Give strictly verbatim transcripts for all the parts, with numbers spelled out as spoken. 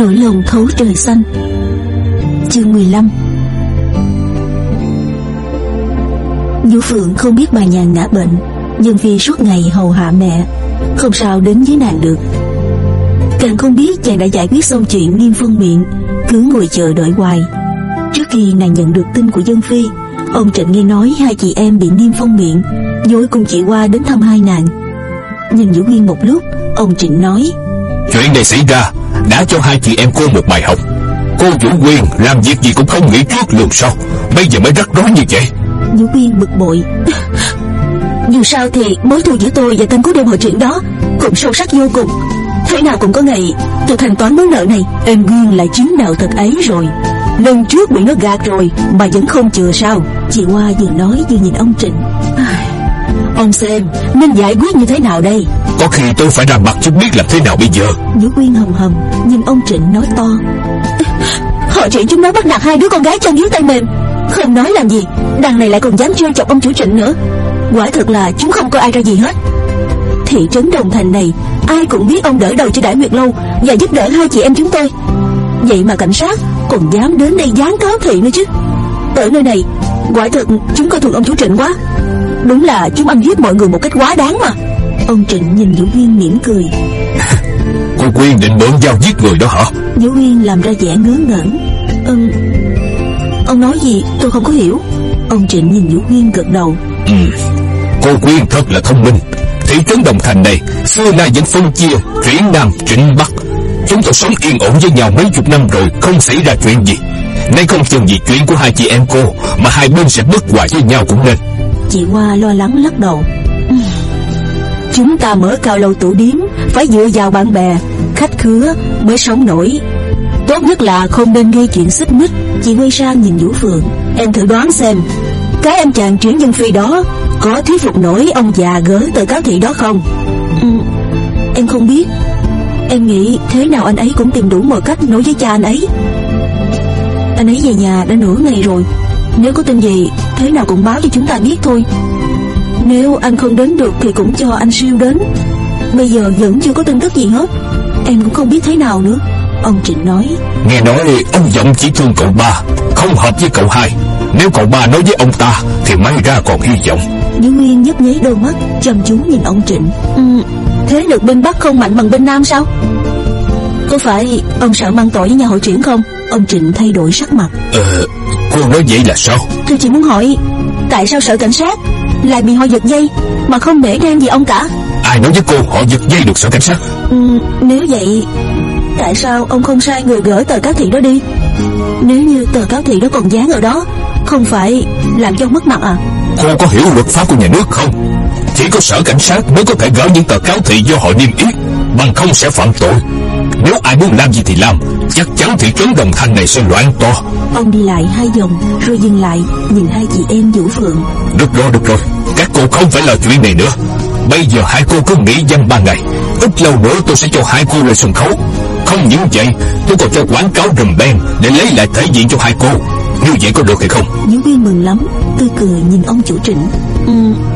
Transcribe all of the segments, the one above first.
Nỗi lòng thấu trời xanh. Chương mười lăm. Vũ Phượng không biết bà Nhàn ngã bệnh, nhưng vì suốt ngày hầu hạ mẹ, không sao đến với nàng được. Càng không biết chàng đã giải quyết xong chuyện Niêm Phong Miện, cứ ngồi chờ đợi hoài. Trước khi nàng nhận được tin của Dân Phi, ông Trịnh nghe nói hai chị em bị Niêm Phong Miện, vội cùng chị Hoa đến thăm hai nàng. Nhìn Vũ Huyên một lúc, ông Trịnh nói: Chuyện này xảy ra đã cho hai chị em cô một bài học. Cô Vũ Huyên làm việc gì cũng không nghĩ trước lường sau, bây giờ mới rắc rối như vậy. Vũ Huyên bực bội: Dù sao thì mối thù giữa tôi và tên cố đêm hội trưởng đó cũng sâu sắc vô cùng. Thế nào cũng có ngày tôi thanh toán món nợ này. Em Huyên lại chính đạo thật ấy rồi. Lần trước bị nó gạt rồi mà vẫn không chừa sao? Chị Hoa vừa nói vừa nhìn ông Trịnh: Ông xem nên giải quyết như thế nào đây? Có khi tôi phải ra mặt chứ biết làm thế nào bây giờ. Vũ Huyên hầm hầm nhìn ông Trịnh nói to: Họ chuyện chúng nó bắt nạt hai đứa con gái chân dưới tay mềm, không nói làm gì, đằng này lại còn dám trêu chọc ông chủ Trịnh nữa. Quả thật là chúng không coi ai ra gì hết. Thị trấn Đồng Thành này ai cũng biết ông đỡ đầu cho Đại Nguyệt Lâu và giúp đỡ hai chị em chúng tôi. Vậy mà cảnh sát còn dám đến đây giáng cáo thị nữa chứ. Ở nơi này quả thật chúng coi thường ông chủ Trịnh quá. Đúng là chúng ăn hiếp mọi người một cách quá đáng mà. Ông Trịnh nhìn Vũ Huyên mỉm cười: Cô Quyên định mượn dao giết người đó hả? Vũ Huyên làm ra vẻ ngớ ngẩn: Ông Ông nói gì tôi không có hiểu. Ông Trịnh nhìn Vũ Huyên gật đầu: Ừ, cô Quyên thật là thông minh. Thị trấn Đồng Thành này xưa nay vẫn phân chia Truyển Nam Trịnh Bắc. Chúng tôi sống yên ổn với nhau mấy chục năm rồi, không xảy ra chuyện gì. Nay không chừng vì chuyện của hai chị em cô mà hai bên sẽ bất hòa với nhau cũng nên. Chị Hoa lo lắng lắc đầu: Chúng ta mở cao lầu tủ điếm phải dựa vào bạn bè, khách khứa mới sống nổi. Tốt nhất là không nên gây chuyện xích mích. Chị quay sang nhìn Vũ Phượng: Em thử đoán xem, cái anh chàng Triển Dân Phi đó có thuyết phục nổi ông già gỡ tờ cáo thị đó không? Ừ, em không biết. Em nghĩ thế nào anh ấy cũng tìm đủ mọi cách nói với cha anh ấy. Anh ấy về nhà đã nửa ngày rồi. Nếu có tin gì thế nào cũng báo cho chúng ta biết thôi. Nếu anh không đến được thì cũng cho anh Siêu đến. Bây giờ vẫn chưa có tin tức gì hết. Em cũng không biết thế nào nữa. Ông Trịnh nói: Nghe nói ông Giọng chỉ thương cậu ba, không hợp với cậu hai. Nếu cậu ba nói với ông ta thì may ra còn hy vọng. Vũ Huyên nhấp nháy đôi mắt chăm chú nhìn ông Trịnh: ừ, Thế lực bên Bắc không mạnh bằng bên Nam sao? Có phải ông sợ mang tội với nhà hội trưởng không? Ông Trịnh thay đổi sắc mặt: Ờ, cô nói vậy là sao? Tôi chỉ muốn hỏi, tại sao sợ cảnh sát lại bị họ giật dây mà không để đen gì ông cả? Ai nói với cô họ giật dây được sợ cảnh sát? Ừ, nếu vậy tại sao ông không sai người gỡ tờ cáo thị đó đi? Nếu như tờ cáo thị đó còn dán ở đó, không phải làm cho mất mặt à? Cô có hiểu luật pháp của nhà nước không? Chỉ có sở cảnh sát mới có thể gỡ những tờ cáo thị do họ niêm yết, bằng không sẽ phạm tội. Nếu ai muốn làm gì thì làm, chắc chắn thị trấn Đồng Thành này sẽ loạn to. Ông đi lại hai vòng rồi dừng lại nhìn hai chị em Vũ Phượng: Được rồi, được rồi, các cô không phải lo chuyện này nữa. Bây giờ hai cô cứ nghỉ dăm ba ngày, ít lâu nữa tôi sẽ cho hai cô lên sân khấu. Không những vậy, tôi còn cho quảng cáo rùm beng để lấy lại thể diện cho hai cô. Như vậy có được hay không? Vũ Huyên mừng lắm, tươi cười nhìn ông chủ Trịnh: Ừ,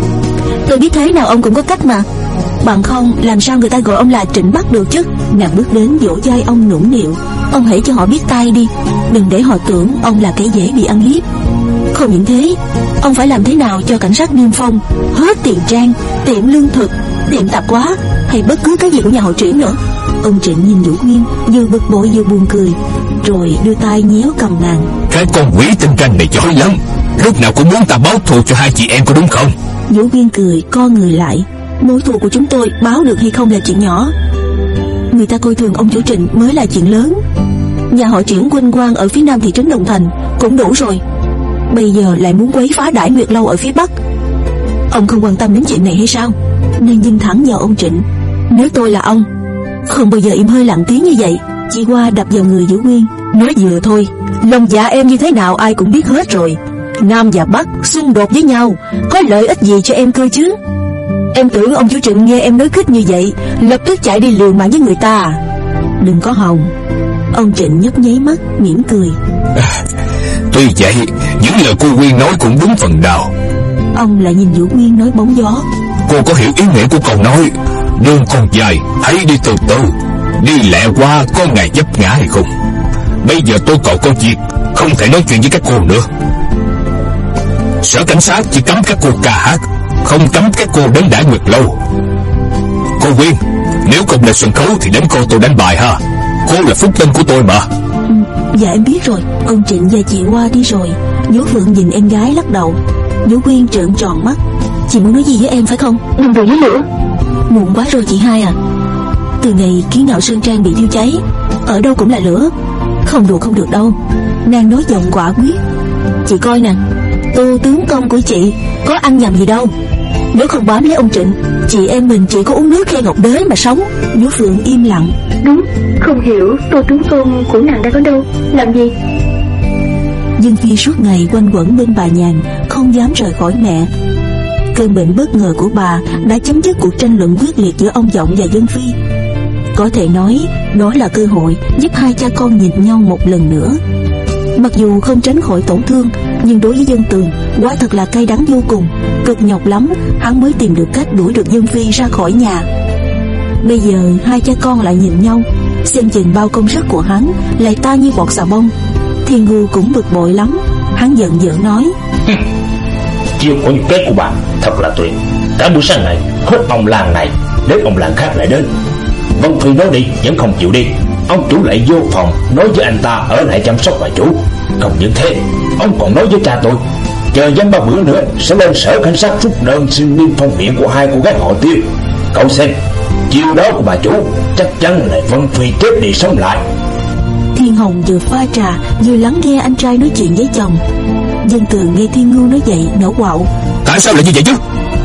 tôi biết thế nào ông cũng có cách mà. Bằng không làm sao người ta gọi ông là Trịnh Bắc được chứ? Nàng bước đến vỗ vai ông nũng nịu: Ông hãy cho họ biết tay đi, đừng để họ tưởng ông là kẻ dễ bị ăn hiếp. Không những thế, ông phải làm thế nào cho cảnh sát Niêm Phong hết tiền trang, tiệm lương thực, tiệm tạp hóa hay bất cứ cái gì của nhà hội trưởng nữa. Ông Trịnh nhìn Vũ Huyên vừa bực bội vừa buồn cười, rồi đưa tay nhéo cầm nàng: Cái con quỷ tinh tranh này chói lắm, lúc nào cũng muốn ta báo thù cho hai chị em có đúng không? Vũ Huyên cười co người lại: Mối thù của chúng tôi báo được hay không là chuyện nhỏ. Người ta coi thường ông chủ Trịnh mới là chuyện lớn. Nhà hội trưởng Huynh Quang ở phía nam thị trấn Đồng Thành cũng đủ rồi, bây giờ lại muốn quấy phá Đại Nguyệt Lâu ở phía bắc. Ông không quan tâm đến chuyện này hay sao? Nên nhìn thẳng vào ông Trịnh: Nếu tôi là ông, không bao giờ im hơi lặng tiếng như vậy. Chị Hoa đập vào người Vũ Huyên: Nói vừa thôi, lòng dạ em như thế nào ai cũng biết hết rồi. Nam và Bắc xung đột với nhau, có lợi ích gì cho em cơ chứ? Em tưởng ông chủ Trịnh nghe em nói khích như vậy lập tức chạy đi liều mạng với người ta à? Đừng có hòng. Ông Trịnh nhấp nháy mắt mỉm cười: à, Tuy vậy, những lời cô Quyên nói cũng đúng phần nào. Ông lại nhìn Vũ Huyên nói bóng gió: Cô có hiểu ý nghĩa của câu nói đường còn dài, hãy đi từ từ. Đi lẹ qua có ngày vấp ngã hay không? Bây giờ tôi còn có việc, không thể nói chuyện với các cô nữa. Sở cảnh sát chỉ cấm các cô ca hát, không cấm các cô đến đãi nguyệt lâu. Cô Quyên, nếu không lên sân khấu thì đến coi tôi đánh bài ha. Cô là phúc tinh của tôi mà. Ừ, dạ em biết rồi. Ông Trịnh và chị Hoa đi rồi. Nhố Phượng nhìn em gái lắc đầu. Nhố Quyên trợn tròn mắt. Chị muốn nói gì với em phải không? Đừng đừng nói nữa. Muộn quá rồi chị hai à. Từ ngày Kiến Nạo Sơn Trang bị thiêu cháy, ở đâu cũng là lửa. Không đùa không được đâu. Nàng nói giọng quả quyết. Chị coi nè, Tô tướng công của chị có ăn nhầm gì đâu. Nếu không bám lấy ông Trịnh, chị em mình chỉ có uống nước khe ngọc đế mà sống. Nhố Phượng im lặng. Đúng, không hiểu Tô tướng công của nàng đang ở đâu, làm gì. Dương Phi suốt ngày quanh quẩn bên bà Nhàn, không dám rời khỏi mẹ. Cơn bệnh bất ngờ của bà đã chấm dứt cuộc tranh luận quyết liệt giữa ông Vọng và Dương Phi. Có thể nói đó là cơ hội giúp hai cha con nhìn nhau một lần nữa. Mặc dù không tránh khỏi tổn thương, nhưng đối với Dân Tường quả thật là cay đắng vô cùng. Cực nhọc lắm hắn mới tìm được cách đuổi được Dương Phi ra khỏi nhà. Bây giờ hai cha con lại nhìn nhau, xem chừng bao công sức của hắn lại tan như bọt xà bông. Thiên Ngưu cũng bực bội lắm. Hắn giận dữ nói: chiêu của những kế của bà thật là tuyệt. Cả buổi sáng này hết ông làng này đến ông làng khác lại đến. Vân Phi nói đi vẫn không chịu đi. Ông chủ lại vô phòng nói với anh ta ở lại chăm sóc bà chủ. Không những thế, ông còn nói với cha tôi chờ dăm ba bữa nữa sẽ lên sở cảnh sát rút đơn xin niêm phong miệng của hai cô gái họ Tiêu. Cậu xem chiêu đó của bà chủ chắc chắn là Vân Phi chết đi sống lại. Thiên Hồng vừa pha trà vừa lắng nghe anh trai nói chuyện với chồng. Dân Tường nghe Thiên Ngưu nói vậy nổ quạo: tại sao lại như vậy chứ?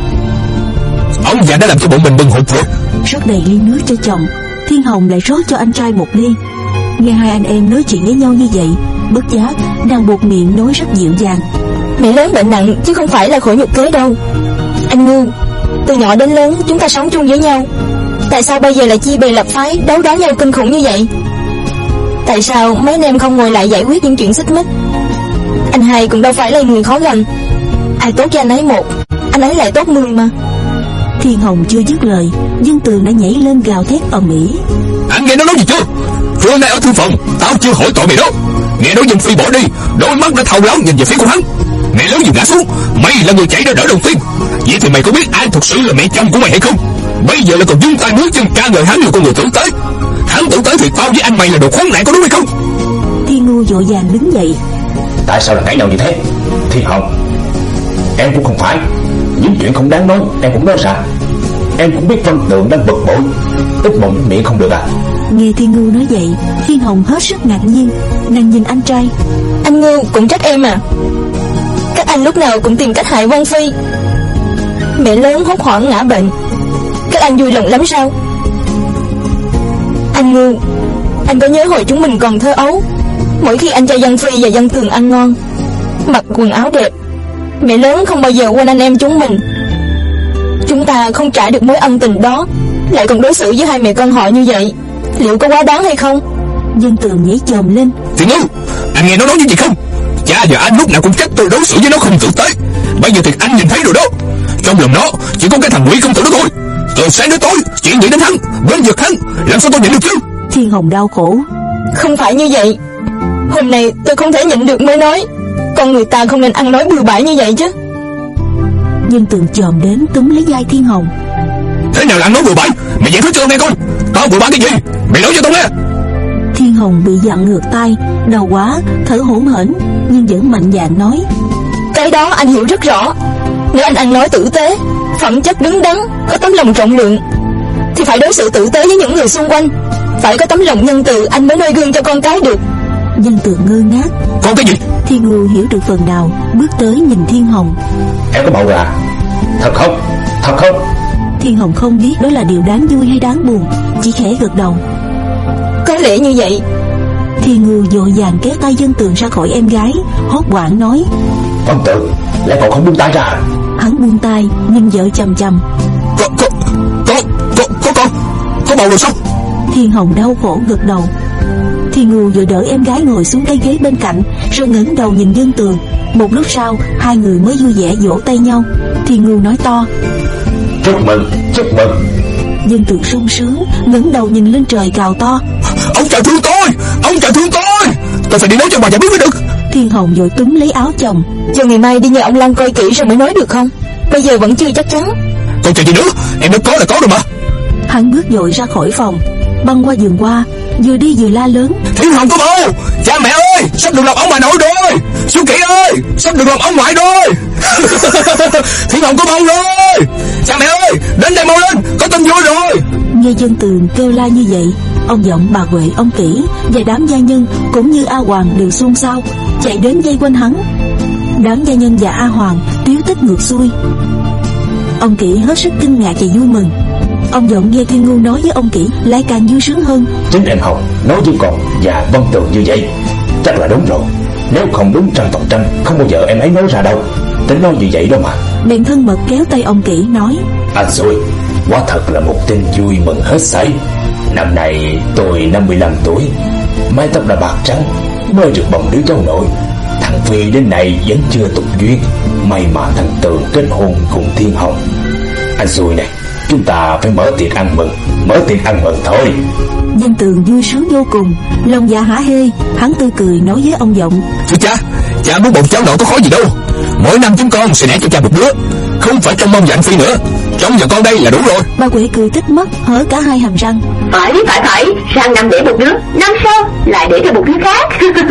Ông già đã làm cho bọn mình bừng hụt rồi. Rót đầy ly nước cho chồng, Thiên Hồng lại rót cho anh trai một ly. Nghe hai anh em nói chuyện với nhau như vậy, bất giác nàng buột miệng nói rất dịu dàng: mẹ lớn bệnh nặng chứ không phải là khổ nhục kế đâu. Anh Ngưu, từ nhỏ đến lớn chúng ta sống chung với nhau, tại sao bây giờ lại chia bè lập phái, đấu đá nhau kinh khủng như vậy? Tại sao mấy anh em không ngồi lại giải quyết những chuyện xích mích? Anh hai cũng đâu phải là người khó gần. Ai tốt cho anh ấy một, anh ấy lại tốt mười mà. Thiên Hồng chưa dứt lời, Dân Tường đã nhảy lên gào thét ầm ĩ: anh nghe nó nói gì chưa? Trưa nay ở thư phòng tao chưa hỏi tội mày đó. Nghe nói Dân Phi bỏ đi, đôi mắt đã thâu láo nhìn về phía của hắn. Mẹ lớn vừa ngã xuống, mày là người chạy ra đỡ đầu tiên. Vậy thì mày có biết ai thực sự là mẹ chồng của mày hay không? Bây giờ là còn dung tay nước chân ca ngợi hắn là con người tử tế. Hắn tử tế thì tao với anh mày là đồ khốn nạn, có đúng hay không? Thiên Ngưu vội vàng đứng dậy: tại sao lại cãi nhau như thế? Thiên Hồng, em cũng không phải. Những chuyện không đáng nói em cũng nói ra. Em cũng biết Vân Tường đang bực bội, ít mồm miệng không được à? Nghe Thiên Ngưu nói vậy, Thiên Hồng hết sức ngạc nhiên. Nàng nhìn anh trai: anh Ngưu cũng trách em à? Các anh lúc nào cũng tìm cách hại Vân Phi. Mẹ lớn hốt hoảng ngã bệnh, các anh vui lòng lắm sao? Anh Ngưu, anh có nhớ hồi chúng mình còn thơ ấu, mỗi khi anh cho Dân Phi và Dân Tường ăn ngon, mặc quần áo đẹp, mẹ lớn không bao giờ quên anh em chúng mình. Chúng ta không trả được mối ân tình đó, lại còn đối xử với hai mẹ con họ như vậy, liệu có quá đáng hay không? Dân Tường nhảy chồm lên: Thiên Ngưu, anh nghe nó nói như vậy không? Cha và anh lúc nào cũng trách tôi đối xử với nó không tử tế. Bây giờ thì anh nhìn thấy rồi đó. Trong lòng nó chỉ có cái thằng quỷ công tử đó thôi. Từ sáng đến tối chuyện gì đến hắn, bên giật hắn, làm sao tôi nhận được chứ? Thiên Hồng đau khổ: không phải như vậy. Hôm nay tôi không thể nhịn được mới nói. Con người ta không nên ăn nói bừa bãi như vậy chứ. Dân Tường chồm đến túm lấy vai Thiên Hồng: thế nào là ăn nói bừa bãi? Mày giải thích cho nghe coi, tao bừa bãi cái gì? Mày nói cho tao nghe. Thiên Hồng bị dặn ngược tay, đau quá, thở hổn hển, nhưng vẫn mạnh dạn nói: cái đó anh hiểu rất rõ. Nếu anh ăn nói tử tế, phẩm chất đứng đắn, có tấm lòng rộng lượng, thì phải đối xử tử tế với những người xung quanh. Phải có tấm lòng nhân từ anh mới noi gương cho con cái được. Dân Tường ngơ ngác: con cái gì? Thiên Ngưu hiểu được phần nào, bước tới nhìn Thiên Hồng: em có bầu rồi à? Thật không? Thật không? Thiên Hồng không biết đó là điều đáng vui hay đáng buồn, chỉ khẽ gật đầu: có lẽ như vậy. Thiên Ngưu vội vàng kéo tay Dân Tường ra khỏi em gái, hốt hoảng nói: Vân Tường, lại còn không buông tay ra? Hắn buông tay nhưng vợ chầm chầm: có có có có có con có bầu rồi sao? Thiên Hồng đau khổ gật đầu. Thiên Ngưu vừa đỡ em gái ngồi xuống cái ghế bên cạnh, rồi ngẩng đầu nhìn Dân Tường. Một lúc sau, hai người mới vui vẻ vỗ tay nhau. Thiên Ngưu nói to: chúc mừng, chúc mừng. Dân Tường sung sướng ngẩng đầu nhìn lên trời gào to: Ông trời thương tôi, ông trời thương tôi, tôi phải đi nói cho bà già biết mới được. Thiên Hồng vội túm lấy áo chồng: Chờ ngày mai đi nhờ ông Lăng coi kỹ rồi mới nói được không? Bây giờ vẫn chưa chắc chắn. Còn chờ gì nữa, em nói có là có rồi mà. Hắn bước vội ra khỏi phòng, băng qua giường qua, vừa đi vừa la lớn: Thiên Hồng có bầu, cha mẹ ơi, sắp được làm ông bà nội rồi. Xuân Kỷ ơi, sắp được làm ông ngoại rồi. Thiên Hồng có bầu rồi, cha mẹ ơi, đến đây mau lên, có tin vui rồi. Nghe Dân Tường kêu la như vậy, ông Giọng, bà Huệ, ông Kỷ và đám gia nhân cũng như A Hoàng đều xôn xao chạy đến vây quanh hắn. Đám gia nhân và A Hoàng tíu tích ngược xuôi. Ông Kỷ hết sức kinh ngạc và vui mừng. Ông Giọng nghe Thiên Ngu nói với ông Kỷ lại càng vui sướng hơn. Chính em Hồng nói với con và Vân Tường như vậy chắc là đúng rồi. Nếu không đúng trăm phần trăm, không bao giờ em ấy nói ra đâu. Tính nói như vậy đâu mà. Bèn thân mật kéo tay ông Kỷ nói: Anh Xui, quả thật là một tin vui mừng hết sảy. Năm nay tôi năm mươi lăm tuổi, mái tóc đã bạc trắng, mới được bồng đứa cháu nội. Thằng Phi đến nay vẫn chưa tục duyên, may mà thằng Tường kết hôn cùng Thiên Hồng. Anh Xui này, chúng ta phải mở tiệc ăn mừng, mở tiệc ăn mừng thôi. Dân Tường vui sướng vô cùng, lòng dạ hả hê. Hắn tươi cười nói với ông Giọng: Thưa cha, cha muốn bồng cháu nội có khó gì đâu. Mỗi năm chúng con sẽ đẻ cho cha một đứa, không phải trong mong và anh Phi nữa. Trong giờ con đây là đủ rồi. Bà Huệ cười tích mắt, hở cả hai hàm răng: Phải phải phải, sang năm để một đứa, năm sau lại để cho một đứa khác.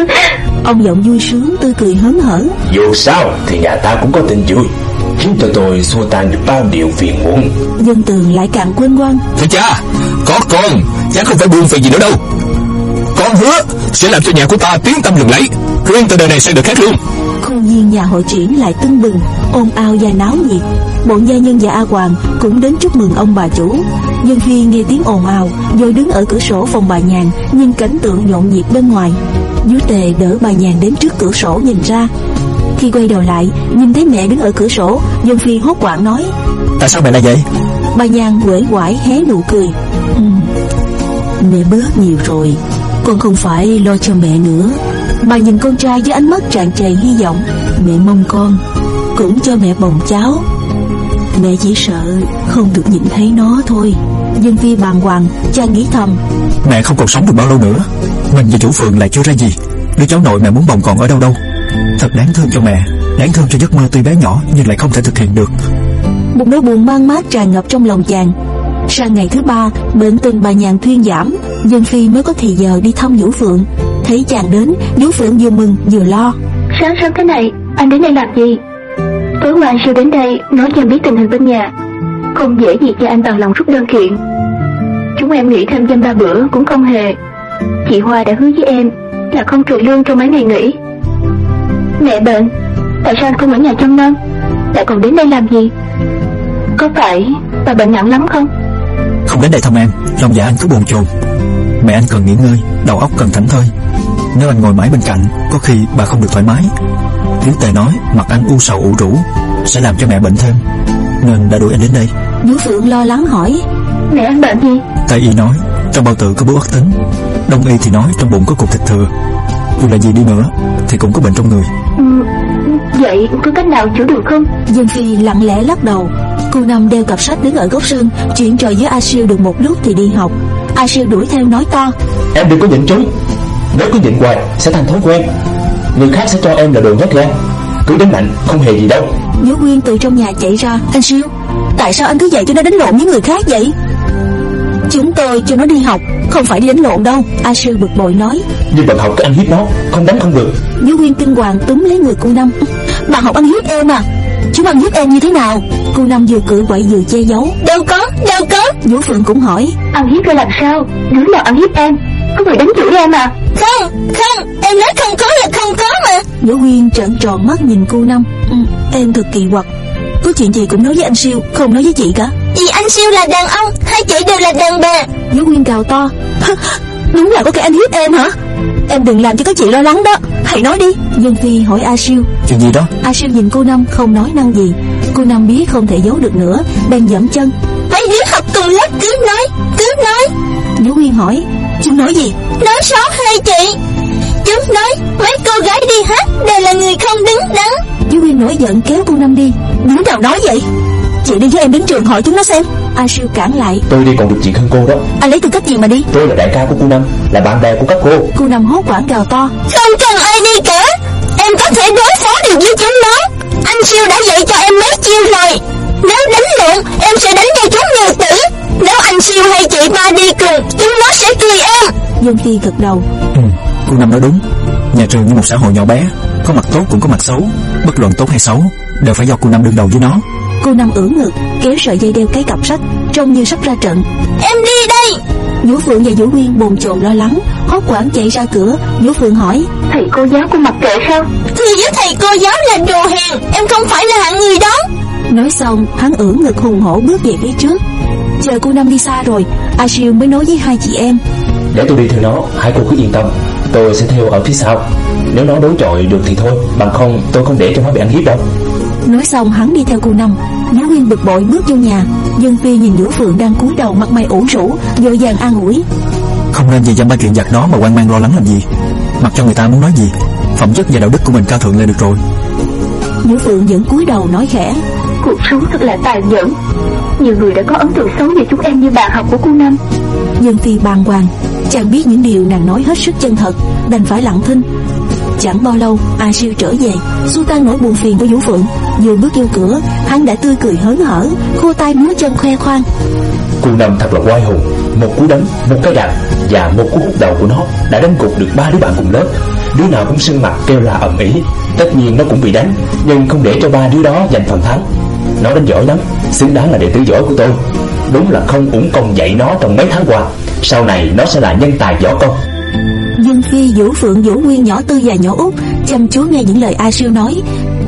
Ông Giọng vui sướng tươi cười hớn hở: Dù sao thì nhà ta cũng có tin vui, khiến cho tôi xua tan được bao điều phiền muộn. Dân Tường lại càng quên quang: Thưa cha, có con, cha không phải buồn phiền gì nữa đâu. Con hứa sẽ làm cho nhà của ta tiếng tăm lừng lẫy, riêng từ đời này sẽ được khác luôn. Khuôn viên nhà hội triển lại tưng bừng, ồn ào và náo nhiệt. Bọn gia nhân và A Hoàng cũng đến chúc mừng ông bà chủ. Dân Phi nghe tiếng ồn ào, rồi đứng ở cửa sổ phòng bà Nhàn nhìn cảnh tượng nhộn nhịp bên ngoài. Vú Tề đỡ bà Nhàn đến trước cửa sổ nhìn ra. Khi quay đầu lại nhìn thấy mẹ đứng ở cửa sổ, Dân Phi hốt hoảng nói: Tại sao mẹ lại vậy? Bà Nhàn uể oải hé nụ cười: ừ, Mẹ bớt nhiều rồi, con không phải lo cho mẹ nữa. Bà nhìn con trai với ánh mắt tràn trề hy vọng: Mẹ mong con cũng cho mẹ bồng cháu. Mẹ chỉ sợ không được nhìn thấy nó thôi. Dân Phi bàng hoàng, cha nghĩ thầm: Mẹ không còn sống được bao lâu nữa. Mình và chủ Phượng lại chưa ra gì. Đứa cháu nội mẹ muốn bồng còn ở đâu đâu. Thật đáng thương cho mẹ, đáng thương cho giấc mơ tuy bé nhỏ nhưng lại không thể thực hiện được. Một nỗi buồn man mác tràn ngập trong lòng chàng. Sang ngày thứ ba, bệnh tình bà Nhàn thuyên giảm, Dân Phi mới có thì giờ đi thăm Vũ Phượng. Thấy chàng đến, Vũ Phượng vừa mừng vừa lo: Sáng sớm thế này, anh đến đây làm gì? Tối qua anh siêu đến đây nói cho em biết tình hình bên nhà, không dễ gì cho anh bằng lòng rút đơn kiện. Chúng em nghỉ thêm dăm ba bữa cũng không hề. Chị Hoa đã hứa với em là không trừ lương trong mấy ngày nghỉ. Mẹ bệnh, tại sao anh không ở nhà trông nom, lại còn đến đây làm gì? Có phải bà bệnh nặng lắm không? Không đến đây thăm em, lòng dạ anh cứ bồn chồn. Mẹ anh cần nghỉ ngơi, đầu óc cần thảnh thơi. Nếu anh ngồi mãi bên cạnh, có khi bà không được thoải mái. Thiếu Tề nói mặt anh u sầu ủ rũ sẽ làm cho mẹ bệnh thêm, nên đã đuổi anh đến đây. Vũ Phượng lo lắng hỏi: Mẹ anh bệnh gì? Tây y nói trong bao tử có bướu ác tính, Đông y thì nói trong bụng có cục thịt thừa. Dù là gì đi nữa thì cũng có bệnh trong người. Ừ, vậy có cách nào chữa được không? Dân Phi lặng lẽ lắc đầu. Cô Năm đeo cặp sách đứng ở góc sân chuyện trò với A Siêu được một lúc thì đi học. A Siêu đuổi theo nói to: Em đừng có nhịn chối, nếu cứ nhịn hoài sẽ thành thói quen. Người khác sẽ cho em là đồ nhát gan, cứ đánh mạnh không hề gì đâu. Vũ Quyên từ trong nhà chạy ra: Anh Siêu, tại sao anh cứ dạy cho nó đánh lộn với người khác vậy? Chúng tôi cho nó đi học, không phải đi đánh lộn đâu. A Siêu bực bội nói. Nhưng bạn học cứ ăn hiếp nó, không đánh không được. Vũ Quyên kinh hoàng túm lấy người cô Năm. Bạn học ăn hiếp em à? Chúng ăn hiếp em như thế nào? Cô Năm vừa cự quậy vừa che giấu. Đâu có, đâu có. Vũ Phượng cũng hỏi. Ăn hiếp ra làm sao? Đứa nào ăn hiếp em? Có người đánh chửi em à? Không, không, em nói không có là không có mà. Vũ Quyên trợn tròn mắt nhìn cô Năm. Ừ, em thật kỳ quặc, có chuyện gì cũng nói với anh Siêu, không nói với chị cả. Vì anh Siêu là đàn ông, hai chị đều là đàn bà. Vũ Quyên gào to. Đúng là có kẻ anh hiếp em hả? Em đừng làm cho các chị lo lắng đó, hãy nói đi. Dân Phi hỏi A Siêu. Chuyện gì đó? A Siêu nhìn cô Năm không nói năng gì. Cô Năm biết không thể giấu được nữa, bèn giẫm chân. Mấy đứa học cùng lớp cứ nói, cứ nói. Vũ Quyên hỏi. Chúng nói gì? Nói xấu hai chị. Chúng nói mấy cô gái đi hát đều là người không đứng đắn. Vũ Quyên nổi giận kéo cô Năm đi. Đứa nào nói vậy? Chị đi với em đến trường hỏi chúng nó xem. A Siêu cản lại. Tôi đi còn được chuyện hơn cô đó. Anh lấy tư cách gì mà đi? Tôi là đại ca của cô Năm, là bạn bè của các cô. Cô Năm hốt hoảng gào to. Không cần ai đi cả, em có thể đối phó được với chúng nó. Anh Siêu đã dạy cho em mấy chiêu rồi. Nếu đánh lộn, em sẽ đánh cho chúng nhiều tử. Nếu anh Siêu hay chị Ba đi cùng, chúng nó sẽ cười em. Dương Phi gật đầu. Ừ, cô Năm nói đúng. Nhà trường như một xã hội nhỏ bé, có mặt tốt cũng có mặt xấu. Bất luận tốt hay xấu đều phải do cô Năm đương đầu với nó. Cô Năm ưỡn ngực kéo sợi dây đeo cái cặp sách, trông như sắp ra trận. Em đi đây. Vũ Phượng và Vũ Nguyên bồn chồn lo lắng, hốt hoảng chạy ra cửa. Vũ Phượng hỏi: Thầy cô giáo cũng mặc kệ sao? Thưa với thầy cô giáo là đồ hèn, em không phải là hạng người đó. Nói xong hắn ưỡn ngực hùng hổ bước về phía trước. Chờ cô Năm đi xa rồi, A Siêu mới nói với hai chị em: Để tôi đi theo nó, hai cô cứ yên tâm, tôi sẽ theo ở phía sau. Nếu nó đối chọi được thì thôi, bằng không tôi không để cho nó bị ăn hiếp đâu. Nói xong hắn đi theo cô Năm. Vũ Nguyên bực bội bước vô nhà. Dương Phi nhìn Vũ Phượng đang cúi đầu mặt mày ủ rũ, vội vàng an ủi: Không nên vì dăm ba chuyện giặt đó mà hoang mang lo lắng làm gì. Mặc cho người ta muốn nói gì, phẩm chất và đạo đức của mình cao thượng lên được rồi. Vũ Phượng vẫn cúi đầu nói khẽ: Cuộc sống thật là tàn nhẫn. Nhiều người đã có ấn tượng xấu về chúng em như bạn học của cô Năm. Dương Phi bàng hoàng, chàng biết những điều nàng nói hết sức chân thật, đành phải lặng thinh. Chẳng bao lâu, A Siêu trở về, xua tan nỗi buồn phiền của Vũ Phượng. Vừa bước vô cửa, hắn đã tươi cười hớn hở, khô tay múa chân khoe khoang: Cô Năm thật là oai hùng. Một cú đấm, một cái đạp và một cú hút đầu của nó đã đánh gục được ba đứa bạn cùng lớp. Đứa nào cũng sưng mặt kêu la ầm ĩ. Tất nhiên nó cũng bị đánh, nhưng không để cho ba đứa đó giành phần thắng. Nó đánh giỏi lắm, xứng đáng là đệ tử giỏi của tôi. Đúng là không uổng công dạy nó trong mấy tháng qua. Sau này nó sẽ là nhân tài võ công. Dương Phi, Vũ Phượng, Vũ Nguyên nhỏ Tư và nhỏ Út chăm chú nghe những lời A Siêu nói.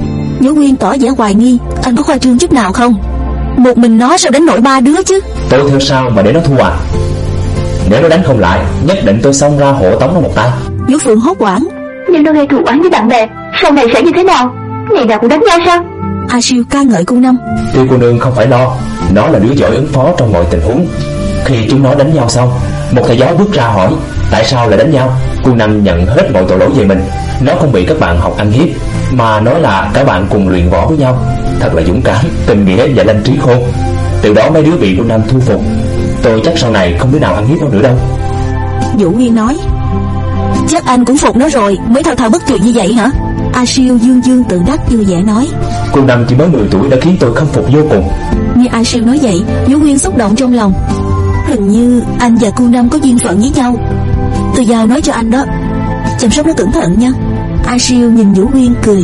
Vũ Nguyên tỏ vẻ hoài nghi: Anh có khoa trương chút nào không? Một mình nó sao đánh nổi ba đứa chứ? Tôi theo sao mà để nó thua à? Nếu nó đánh không lại, nhất định tôi xông ra hộ tống nó một tay. Vũ Phượng hốt hoảng: Nhưng nó gây thù oán với bạn bè, sau này sẽ như thế nào? Ngày nào cũng đánh nhau sao? A Siêu ca ngợi cô Năm: Tiêu cô nương không phải lo, nó là đứa giỏi ứng phó trong mọi tình huống. Khi chúng nó đánh nhau xong, một thầy giáo bước ra hỏi tại sao lại đánh nhau. Cô Năm nhận hết mọi tội lỗi về mình. Nó không bị các bạn học ăn hiếp, mà nói là cả bạn cùng luyện võ với nhau. Thật là dũng cảm, tình nghĩa và lanh trí khôn. Từ đó mấy đứa bị cô Năm thu phục. Tôi chắc sau này không đứa nào ăn hiếp nó nữa đâu. Vũ Nguyên nói: Chắc anh cũng phục nó rồi mới thao thao bất tuyệt như vậy hả? A Siêu dương dương tự đắc vui vẻ nói: Cô Năm chỉ mới mười tuổi đã khiến tôi khâm phục vô cùng. Nghe A Siêu nói vậy, Vũ Nguyên xúc động trong lòng. Hình như anh và cô Năm có duyên phận với nhau. Tôi giao nói cho anh đó, chăm sóc nó cẩn thận nha. A Siêu nhìn Vũ Nguyên cười: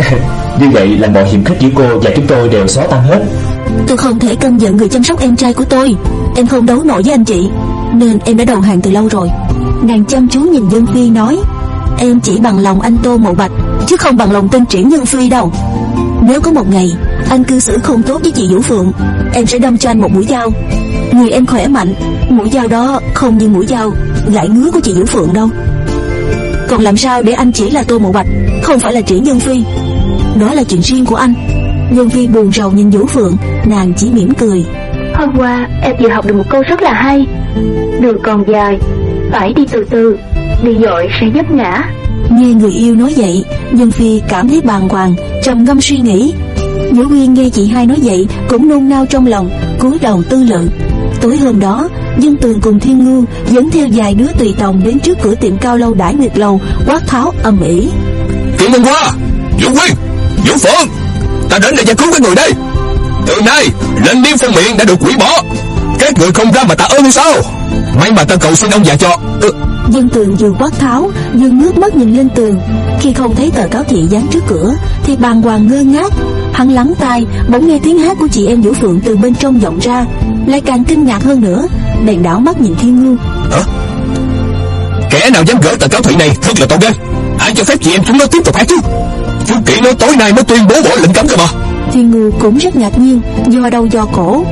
Như vậy là mọi hiểm khích giữa cô và chúng tôi đều xóa tan hết. Tôi không thể căm giận người chăm sóc em trai của tôi. Em không đấu nổi với anh chị, nên em đã đầu hàng từ lâu rồi. Nàng chăm chú nhìn Dương Phi nói: Em chỉ bằng lòng anh Tô Mộ Bạch, chứ không bằng lòng tên Triển Nhân Phi đâu. Nếu có một ngày anh cư xử không tốt với chị Vũ Phượng, em sẽ đâm cho anh một mũi dao. Người em khỏe mạnh, mũi dao đó không như mũi dao gãi ngứa của chị Vũ Phượng đâu. Còn làm sao để anh chỉ là Tô Mộ Bạch, không phải là Triển Nhân Phi? Đó là chuyện riêng của anh. Nhân Phi buồn rầu nhìn Vũ Phượng, nàng chỉ mỉm cười: Hôm qua em vừa học được một câu rất là hay: đường còn dài, phải đi từ từ, đi dội sẽ vấp ngã. Nghe người yêu nói vậy, Nhân Phi cảm thấy bàng hoàng, trầm ngâm suy nghĩ. Vũ Nguyên nghe chị hai nói vậy cũng nôn nao trong lòng, cúi đầu tư lự. Tối hôm đó, Dân Tường cùng Thiên Ngưu dẫn theo vài đứa tùy tòng đến trước cửa tiệm cao lâu Đại Nguyệt Lầu, quát tháo ầm ĩ: Chuyện hôm qua, Vũ Nguyên, Vũ Phượng, ta đến để giải cứu các người đây. Từ nay, lệnh Niêm Phong Miện đã được hủy bỏ. Các người không ra mà ta ơn sao? May mà ta cầu xin ông già cho. ừ. Dân Tường vừa quát tháo vừa ngước mắt nhìn lên tường. Khi không thấy tờ cáo thị dán trước cửa thì bàng hoàng ngơ ngác. Hắn lắng tai, bỗng nghe tiếng hát của chị em Vũ Phượng từ bên trong vọng ra, lại càng kinh ngạc hơn nữa, bèn đảo mắt nhìn Thiên Ngưu: Hả? Kẻ nào dám gỡ tờ cáo thị này thật là tội gan. Ai cho phép chị em chúng nó tiếp tục hát chứ? Chú Kỵ nói tối nay mới tuyên bố bỏ lệnh cấm cơ mà. Thiên Ngưu cũng rất ngạc nhiên, do đầu do cổ.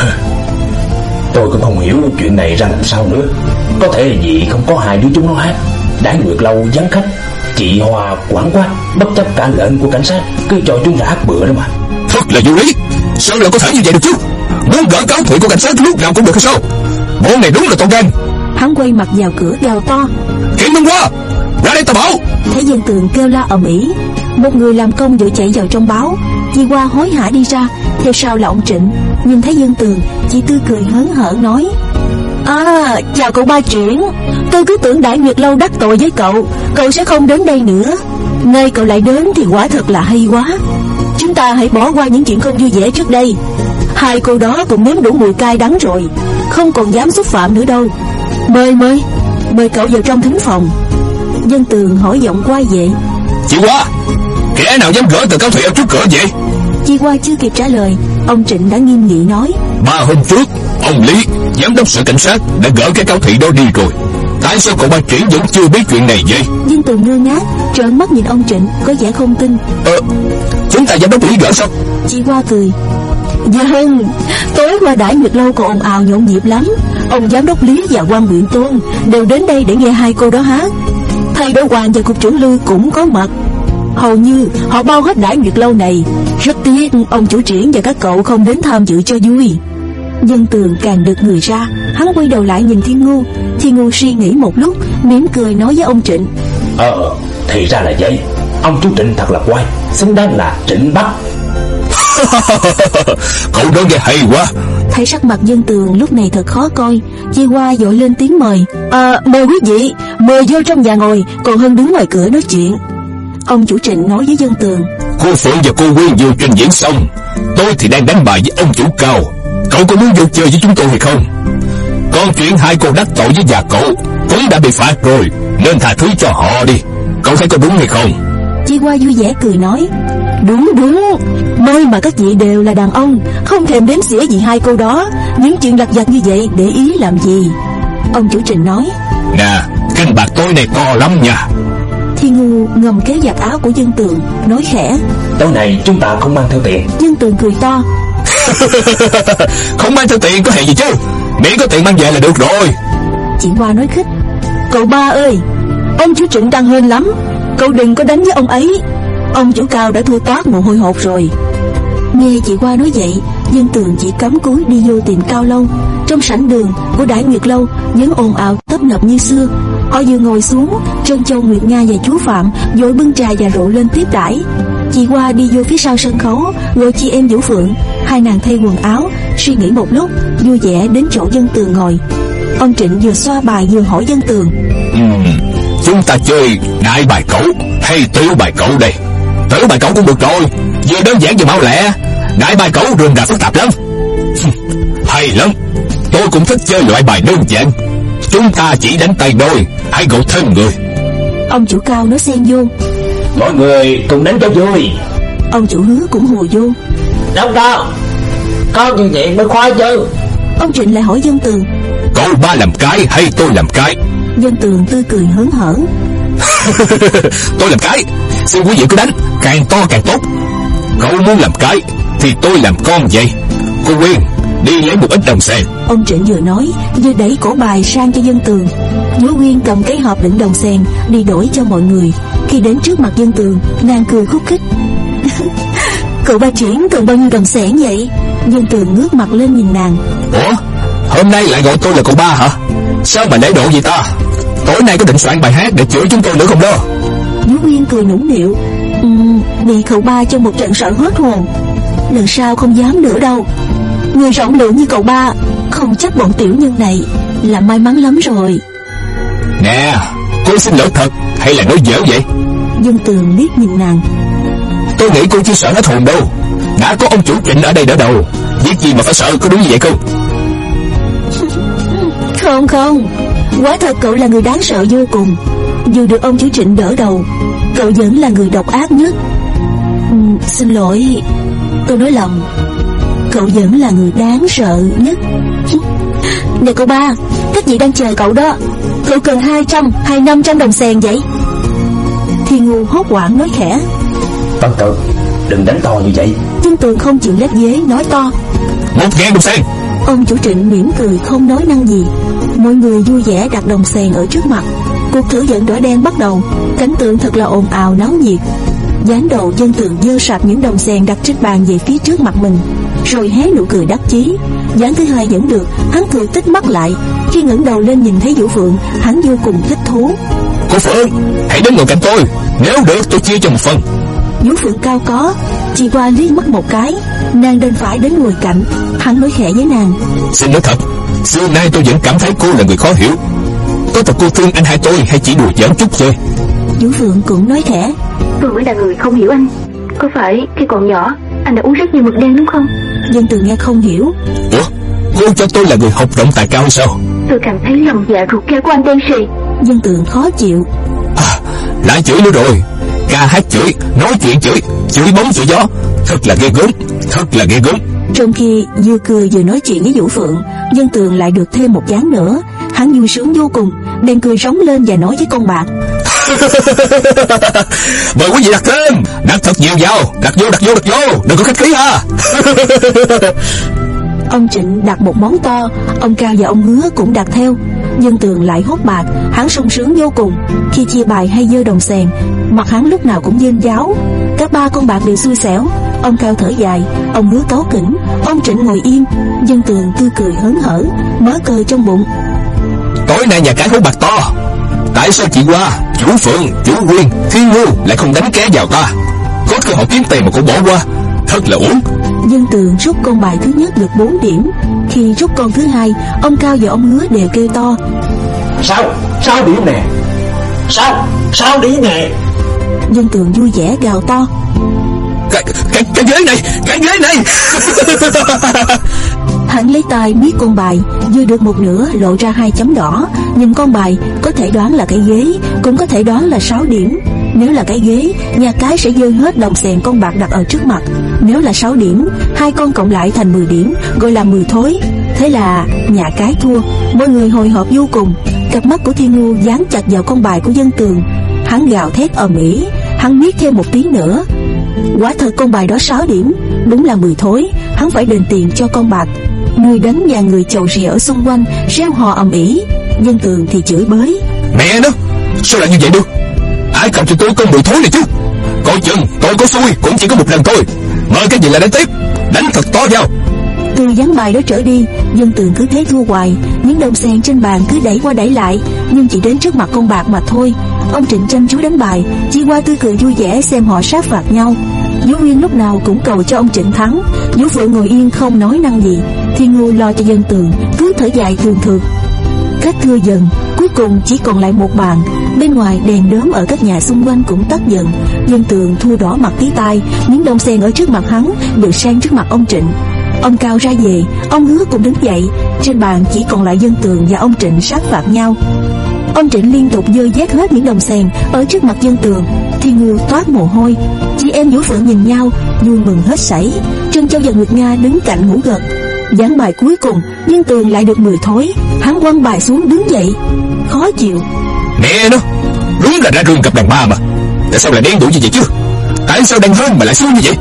Tôi cũng không hiểu chuyện này ra làm sao nữa. Có thể là vì không có hai đứa chúng nó hát. Đại Nguyệt Lâu vắng khách, chị Hòa quảng quát, bất chấp cả lệnh của cảnh sát, cứ cho chúng ra hát bữa đó mà. Thật là vô lý. Sao lại có thể như vậy được chứ? Muốn gỡ cáo thị của cảnh sát lúc nào cũng được hay sao? Bộ này đúng là tội gan. Hắn quay mặt vào cửa gào to: Kiện Minh Hoa, ra đây ta bảo. Thấy Dân Tường kêu la ầm ĩ, Một người làm công vừa chạy vào trong báo. Chị Hoa hối hả đi ra, theo sau là ông Trịnh. Nhìn thấy Dân Tường, chị tươi cười hớn hở nói: À, chào cậu Ba Triển. Tôi cứ tưởng Đại Nguyệt Lâu đắc tội với cậu, cậu sẽ không đến đây nữa. Nay cậu lại đến thì quả thật là hay quá. Chúng ta hãy bỏ qua những chuyện không vui vẻ trước đây. Hai cô đó cũng nếm đủ mùi cay đắng rồi, không còn dám xúc phạm nữa đâu. Mời mời, mời cậu vào trong thính phòng. Dân Tường hỏi giọng quay về: Chị Hoa, kẻ nào dám gỡ tờ cáo thủy ở trước cửa vậy? Chị Hoa chưa kịp trả lời, ông Trịnh đã nghiêm nghị nói: Ba hôm trước, ông Lý, giám đốc sở cảnh sát đã gỡ cái cáo thị đó đi rồi. Tại sao cậu Ba Triển vẫn chưa biết chuyện này vậy? Dân Tường ngơ ngác, trợn mắt nhìn ông Trịnh, có vẻ không tin. Ờ, chúng ta giám đốc Lý gỡ sao? Chị Hoa cười: Vâng, tối qua Đại Nguyệt Lâu còn ồn ào nhộn nhịp lắm. Ông giám đốc Lý và quan Nguyễn Tôn đều đến đây để nghe hai cô đó hát. Thầy Đỗ Hoàng và cục trưởng Lư cũng có mặt. Hầu như họ bao hết Đại Nguyệt Lâu này. Rất tiếc ông chủ Triển và các cậu không đến tham dự cho vui. Dân Tường càng được người ra, hắn quay đầu lại nhìn Thiên Ngu. Thiên Ngu suy nghĩ một lúc, mỉm cười nói với ông Trịnh: Ờ, thì ra là vậy. Ông chú Trịnh thật là quay, xứng đáng là Trịnh Bắc. Cậu nói nghe hay quá. Thấy sắc mặt Dân Tường lúc này thật khó coi, Chi Hoa vội lên tiếng mời: À, mời quý vị, mời vô trong nhà ngồi, còn hơn đứng ngoài cửa nói chuyện. Ông chủ Trịnh nói với Dân Tường: Cô Phượng và cô Quyên vừa trình diễn xong, tôi thì đang đánh bài với ông chủ Cao. Cậu có muốn vô chơi với chúng tôi hay không? Còn chuyện hai cô đắc tội với già cậu cũng đã bị phạt rồi, nên tha thứ cho họ đi. Cậu thấy có đúng hay không? Chi Hoa vui vẻ cười nói: Đúng đúng, nơi mà các vị đều là đàn ông, không thèm đếm xỉa gì hai cô đó. Những chuyện lặt vặt như vậy để ý làm gì? Ông chủ Trịnh nói: Nè, canh bạc tối nay to lắm nha. Thiên Ngu ngầm kéo giặt áo của Dân Tường, nói khẽ: Tối nay chúng ta không mang theo tiền. Dân Tường cười to: Không mang theo tiền có hề gì chứ, miễn có tiền mang về là được rồi. Chị Hoa nói khích: Cậu Ba ơi, ông chủ Trịnh đang hên lắm, cậu đừng có đánh với ông ấy. Ông chủ Cao đã thua toát mồ hôi hột rồi. Nghe chị Hoa nói vậy, Dân Tường chỉ cắm cúi đi vô tìm Cao Lâu. Trong sảnh đường của Đại Nguyệt Lâu vẫn ồn ào tấp nập như xưa. Họ vừa ngồi xuống, Trân Châu, Nguyệt Nga và chú Phạm vội bưng trà và rượu lên tiếp đãi. Chị Hoa đi vô phía sau sân khấu, gọi chị em Vũ Phượng. Hai nàng thay quần áo, suy nghĩ một lúc, vui vẻ đến chỗ Dân Tường ngồi. Ông Trịnh vừa xoa bài vừa hỏi Dân Tường: uhm, Chúng ta chơi đại bài cẩu hay tiểu bài cẩu đây? Tiểu bài cẩu cũng được rồi, vừa đơn giản vừa mau lẹ. Đại bài cẩu rườm rà phức tạp lắm. Hay lắm, tôi cũng thích chơi loại bài đơn giản. Chúng ta chỉ đánh tay đôi, hãy gọi thêm người. Ông chủ Cao nói xen vô: Mọi người cùng đánh cho vui. Ông chủ Hứa cũng hùa vô: Đâu đâu, có như vậy mới khoái chứ. Ông Trịnh lại hỏi Dân Tường: Cậu Ba làm cái hay tôi làm cái? Dân Tường tươi cười hớn hở: Tôi làm cái, xin quý vị cứ đánh, càng to càng tốt. Cậu muốn làm cái thì tôi làm con vậy. Cô Quyên, đi lấy một ít đồng sen. Ông Trịnh vừa nói vừa đẩy cổ bài sang cho Dân Tường. Vũ Quyên cầm cái hộp đựng đồng sen đi đổi cho mọi người. Khi đến trước mặt Dân Tường, nàng cười khúc khích: Cậu Ba Triển cần bao nhiêu đồng sen vậy? Dân Tường ngước mặt lên nhìn nàng: Ủa, hôm nay lại gọi tôi là cậu Ba hả? Sao mà lễ độ vậy ta? Tối nay có định soạn bài hát để chửi chúng tôi nữa không đó? Vũ Quyên cười nũng nịu: uhm, bị cậu Ba cho một trận sợ hết hồn. Lần sau không dám nữa đâu. Người rộng lượng như cậu Ba không trách bọn tiểu nhân này là may mắn lắm rồi. Nè, cô xin lỗi thật hay là nói giỡn vậy? Dân Tường liếc nhìn nàng: Tôi nghĩ cô chưa sợ hết hồn đâu. Đã có ông chủ Trịnh ở đây đỡ đầu, việc gì mà phải sợ, có đúng như vậy không? Không không, quả thật cậu là người đáng sợ vô cùng. Dù được ông chủ Trịnh đỡ đầu, cậu vẫn là người độc ác nhất. uhm, Xin lỗi, tôi nói lầm. Cậu vẫn là người đáng sợ nhất. Nè cậu Ba, các vị đang chờ cậu đó. Cậu cần hai trăm hay năm trăm đồng sen vậy? Thiên Ngu hốt hoảng nói khẽ: Văn Tường, đừng đánh to như vậy. Dân Tường không chịu lép vế nói to: Một ngàn đồng sen. Ông chủ Trịnh mỉm cười không nói năng gì. Mọi người vui vẻ đặt đồng sen ở trước mặt. Cuộc thử vận đỏ đen bắt đầu. Cảnh tượng thật là ồn ào náo nhiệt. Gián đầu Dân Tường giơ sạp những đồng sen đặt trên bàn về phía trước mặt mình, rồi hé nụ cười đắc chí. Gián thứ hai vẫn được, hắn cười tích mắt lại. Khi ngẩng đầu lên nhìn thấy Vũ Phượng, hắn vô cùng thích thú: Cô Phượng, hãy đến ngồi cạnh tôi, nếu được tôi chia cho một phần. Vũ Phượng cao có. Chị qua liếc mắt một cái, nàng đành phải đến ngồi cạnh. Hắn nói khẽ với nàng: Xin nói thật, xưa nay tôi vẫn cảm thấy cô là người khó hiểu. Có thật cô thương anh hai tôi hay chỉ đùa giỡn chút thôi? Vũ Phượng cũng nói khẽ: Tôi mới là người không hiểu anh. Có phải khi còn nhỏ anh đã uống rất nhiều mực đen đúng không? Dân Tường nghe không hiểu. Ủa, cô cho tôi là người học rộng tài cao hay sao? Tôi cảm thấy lòng dạ ruột gan của anh đen sì. Dân Tường khó chịu. À, lại chửi nữa rồi. Ca hát chửi, nói chuyện chửi, chửi bóng chửi gió, thật là ghê gớm, thật là ghê gớm. Trong khi vừa cười vừa nói chuyện với Vũ Phượng, Dân Tường lại được thêm một ván nữa. Hắn vui sướng vô cùng, bèn cười rống lên và nói với con bạc: Mời quý vị đặt thêm, đặt thật nhiều vào, đặt vô, đặt vô, đặt vô, đừng có khách khí ha. Ông Trịnh đặt một món to, ông Cao và ông Hứa cũng đặt theo. Dân Tường lại hốt bạc, hắn sung sướng vô cùng. Khi chia bài hay dơ đồng xèn, mặt hắn lúc nào cũng dên dáo. Các ba con bạc đều xui xẻo. Ông Cao thở dài, ông Hứa cáu kỉnh, ông Trịnh ngồi im. Dân Tường tươi cười hớn hở, mớ cười trong bụng. Tối nay nhà cái hốt bạc to. Tại sao chị Hoa, Vũ Phượng, Vũ Quyên, Thiên Ngưu lại không đánh ké vào ta? Có cơ hội kiếm tiền mà cũng bỏ qua, thật là uổng. Dân Tường rút con bài thứ nhất được bốn điểm. Khi rút con thứ hai, ông Cao và ông Hứa đều kêu to: Sao? Sao điểm nè? Sao? Sao điểm nè? Dân Tường vui vẻ gào to: Cái, cái, cái ghế này, cái ghế này. Hắn lấy tay biết con bài, vừa được một nửa lộ ra hai chấm đỏ. Nhìn con bài, có thể đoán là cái ghế, cũng có thể đoán là sáu điểm. Nếu là cái ghế, nhà cái sẽ dơi hết đồng xèn con bạc đặt ở trước mặt. Nếu là sáu điểm, hai con cộng lại thành mười điểm, gọi là mười thối. Thế là nhà cái thua. Mọi người hồi hộp vô cùng. Cặp mắt của Thiên Ngưu dán chặt vào con bài của Dân Tường. Hắn gào thét ầm ĩ. Hắn biết thêm một tiếng nữa. Quả thật con bài đó sáu điểm, đúng là mười thối. Hắn phải đền tiền cho con bạc. Người đánh và người chầu rìa ở xung quanh reo hò ầm ĩ. Dân Tường thì chửi bới: Mẹ nó, sao lại như vậy được? Ai cầm cho tôi con mười thối này chứ? Coi chừng tôi có xui cũng chỉ có một lần thôi. Mời cái gì là đánh tiếp, đánh thật to vào. Từ ván bài đó trở đi, Dân Tường cứ thế thua hoài. Những đồng xèn trên bàn cứ đẩy qua đẩy lại, nhưng chỉ đến trước mặt con bạc mà thôi. Ông Trịnh chăm chú đánh bài, Chi Hoa tươi cười vui vẻ xem họ sát phạt nhau. Vũ Uyên lúc nào cũng cầu cho ông Trịnh thắng. Vũ Phượng ngồi yên không nói năng gì. Thiên Ngưu lo cho Dân Tường cứ thở dài thường thường. Khách thưa dần, cuối cùng chỉ còn lại một bàn. Bên ngoài đèn đóm ở các nhà xung quanh cũng tắt dần. Dân Tường thua đỏ mặt tí tai. Những đồng xèn ở trước mặt hắn đều sang trước mặt ông Trịnh. Ông Cao ra về, ông Hứa cũng đứng dậy. Trên bàn chỉ còn lại Dân Tường và ông Trịnh sát phạt nhau. Ông Trịnh liên tục dơ vét hết những đồng xèn ở trước mặt Dân Tường. Thiên Ngưu toát mồ hôi. Chị em Vũ Phượng nhìn nhau vui mừng hết sảy. Trân Châu và Nguyệt Nga đứng cạnh ngủ gật. Ván bài cuối cùng, Dân Tường lại được mười thối. Hắn quăng bài xuống đứng dậy, khó chịu: Mẹ nó, đúng là ra rừng gặp đàn bà mà. Tại sao lại đen đủi như vậy chứ? Tại sao đàn hơn mà lại xui như vậy?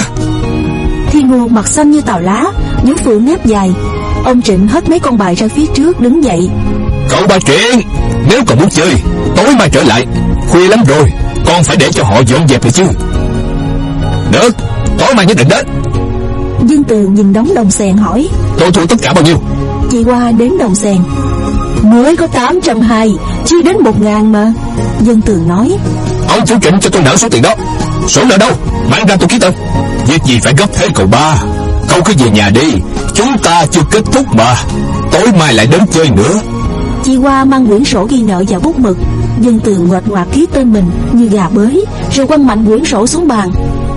Thiên Ngưu mặt xanh như tàu lá, Vũ Phượng nép dài. Ông Trịnh hất mấy con bài ra phía trước đứng dậy: Cậu ba Trịnh, nếu còn muốn chơi, tối mai trở lại. Khuya lắm rồi, con phải để cho họ dọn dẹp lại chứ. Được, tối mai nhất định đến. Dân Tường nhìn đống đồng xèn hỏi: Tôi thua tất cả bao nhiêu? Chị Hoa đếm đồng xèn: Mới có tám trăm hai mươi, chưa đến một ngàn mà. Dân Tường nói: Ông chủ Trịnh cho tôi nợ số tiền đó. Số nợ đâu? Mang ra tôi ký tên. Việc gì phải gấp thế cậu ba? Cậu cứ về nhà đi, chúng ta chưa kết thúc mà. Tối mai lại đến chơi nữa. Chị Hoa mang quyển sổ ghi nợ và bút mực. Dân Tường ngoạch ngoạc ký tên mình như gà bới, rồi quăng mạnh quyển sổ xuống bàn.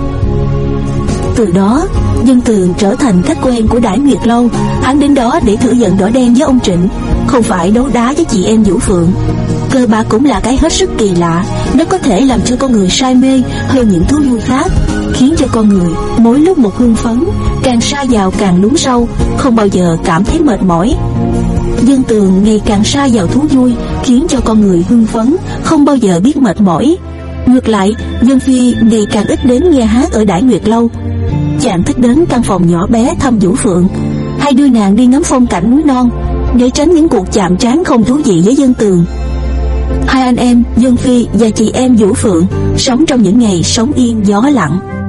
Từ đó, Dân Tường trở thành khách quen của Đãi Nguyệt Lâu. Hắn đến đó để thử giận đỏ đen với ông Trịnh, không phải đấu đá với chị em Vũ Phượng. Cờ bạc cũng là cái hết sức kỳ lạ. Nó có thể làm cho con người say mê hơn những thú vui khác, khiến cho con người mỗi lúc một hưng phấn, càng sa vào càng lún sâu, không bao giờ cảm thấy mệt mỏi. Dân Tường ngày càng sa vào thú vui, khiến cho con người hưng phấn, không bao giờ biết mệt mỏi. Ngược lại, Dân Phi ngày càng ít đến nghe hát ở Đãi Nguyệt Lâu. Chàng thích đến căn phòng nhỏ bé thăm Vũ Phượng, hay đưa nàng đi ngắm phong cảnh núi non, để tránh những cuộc chạm trán không thú vị với Dân Tường. Hai anh em Dân Phi và chị em Vũ Phượng sống trong những ngày sóng yên gió lặng.